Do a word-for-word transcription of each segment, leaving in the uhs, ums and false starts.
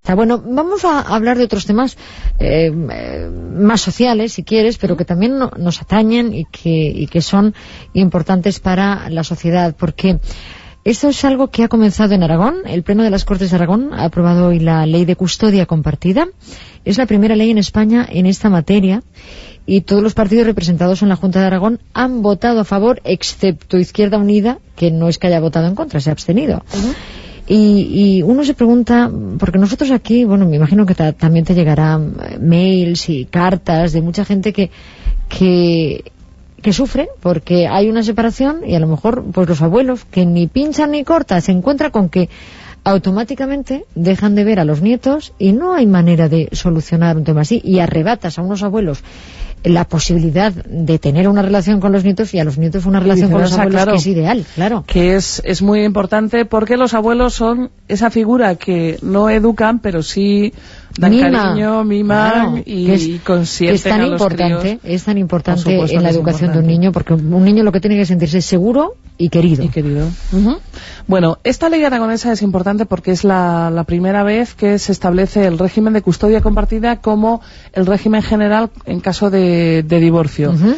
Bueno, vamos a hablar de otros temas eh, más sociales, si quieres, pero que también no, nos atañen y que, y que son importantes para la sociedad, porque esto es algo que ha comenzado en Aragón. El Pleno de las Cortes de Aragón ha aprobado hoy la Ley de Custodia Compartida. Es la primera ley en España en esta materia y todos los partidos representados en la Junta de Aragón han votado a favor, excepto Izquierda Unida, que no es que haya votado en contra, se ha abstenido. Uh-huh. Y, y uno se pregunta, porque nosotros aquí, bueno, me imagino que ta, también te llegarán mails y cartas de mucha gente que, que, que sufre porque hay una separación y a lo mejor pues los abuelos que ni pinchan ni cortan se encuentran con que automáticamente dejan de ver a los nietos y no hay manera de solucionar un tema así, y arrebatas a unos abuelos la posibilidad de tener una relación con los nietos y a los nietos una relación con los abuelos, claro, que es ideal, claro. Que es, es muy importante porque los abuelos son esa figura que no educan, pero sí dan Mima, cariño, miman, claro, y, es, y consienten es tan a los importante, críos. Es tan importante en la educación de un niño, porque un niño lo que tiene que sentirse seguro y querido. Y querido. Uh-huh. Bueno, esta ley aragonesa es importante porque es la, la primera vez que se establece el régimen de custodia compartida como el régimen general en caso de, de divorcio. Uh-huh.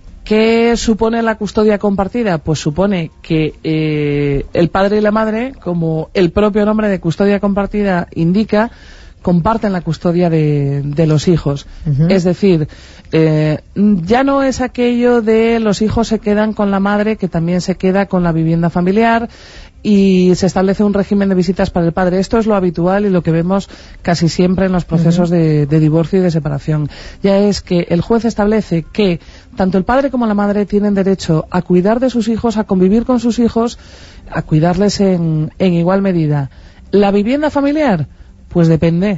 ¿Qué supone la custodia compartida? Pues supone que eh, el padre y la madre, como el propio nombre de custodia compartida indica, comparten la custodia de, de los hijos. Uh-huh. Es decir, eh, ya no es aquello de los hijos se quedan con la madre, que también se queda con la vivienda familiar, y se establece un régimen de visitas para el padre. Esto es lo habitual y lo que vemos casi siempre en los procesos uh-huh. de, de divorcio y de separación. Ya es que el juez establece que tanto el padre como la madre tienen derecho a cuidar de sus hijos, a convivir con sus hijos, a cuidarles en, en igual medida. ¿La vivienda familiar? Pues depende.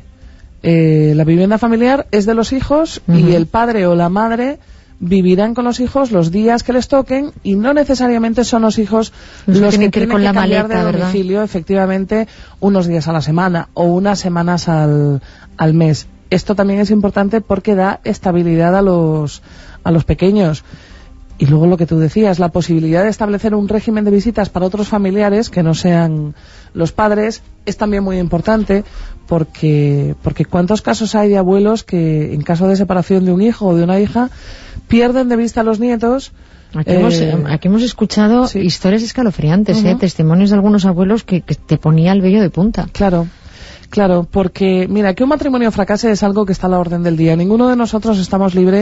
Eh, la vivienda familiar es de los hijos uh-huh. y el padre o la madre vivirán con los hijos los días que les toquen y no necesariamente son los hijos los, los que, que tienen que, que cambiar maleta, de domicilio, ¿verdad? Efectivamente, unos días a la semana o unas semanas al, al mes. Esto también es importante porque da estabilidad a los, a los pequeños. Y luego lo que tú decías, la posibilidad de establecer un régimen de visitas para otros familiares que no sean los padres es también muy importante porque, porque ¿cuántos casos hay de abuelos que en caso de separación de un hijo o de una hija pierden de vista a los nietos? Aquí, eh, hemos, aquí hemos escuchado sí. historias escalofriantes, uh-huh. ¿eh? Testimonios de algunos abuelos que, que te ponía el vello de punta. Claro. Claro, porque, mira, que un matrimonio fracase es algo que está a la orden del día. Ninguno de nosotros estamos libres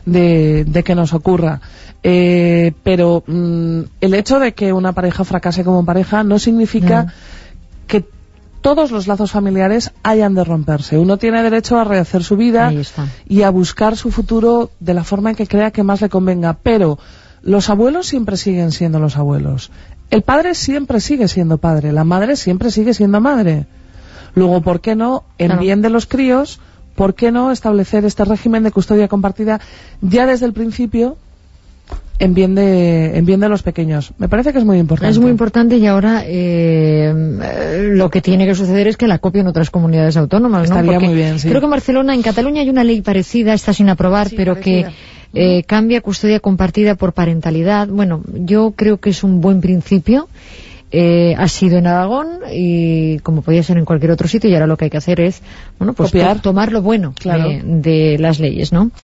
de, de que nos ocurra. Eh, pero mmm, el hecho de que una pareja fracase como pareja no significa no. que todos los lazos familiares hayan de romperse. Uno tiene derecho a rehacer su vida y a buscar su futuro de la forma en que crea que más le convenga. Pero los abuelos siempre siguen siendo los abuelos. El padre siempre sigue siendo padre. La madre siempre sigue siendo madre. Luego, ¿por qué no, en claro. bien de los críos, por qué no establecer este régimen de custodia compartida ya desde el principio en bien de, en bien de los pequeños? Me parece que es muy importante. Es muy importante y ahora eh, lo que tiene que suceder es que la copien otras comunidades autónomas, ¿no? Estaría Porque muy bien, sí. Creo que en Barcelona, en Cataluña hay una ley parecida, está sin aprobar, sí, pero parecida. que eh, cambia custodia compartida por parentalidad. Bueno, yo creo que es un buen principio. Eh, ha sido en Aragón y como podía ser en cualquier otro sitio, y ahora lo que hay que hacer es, bueno, pues to- tomar lo bueno claro. de, de las leyes, ¿no?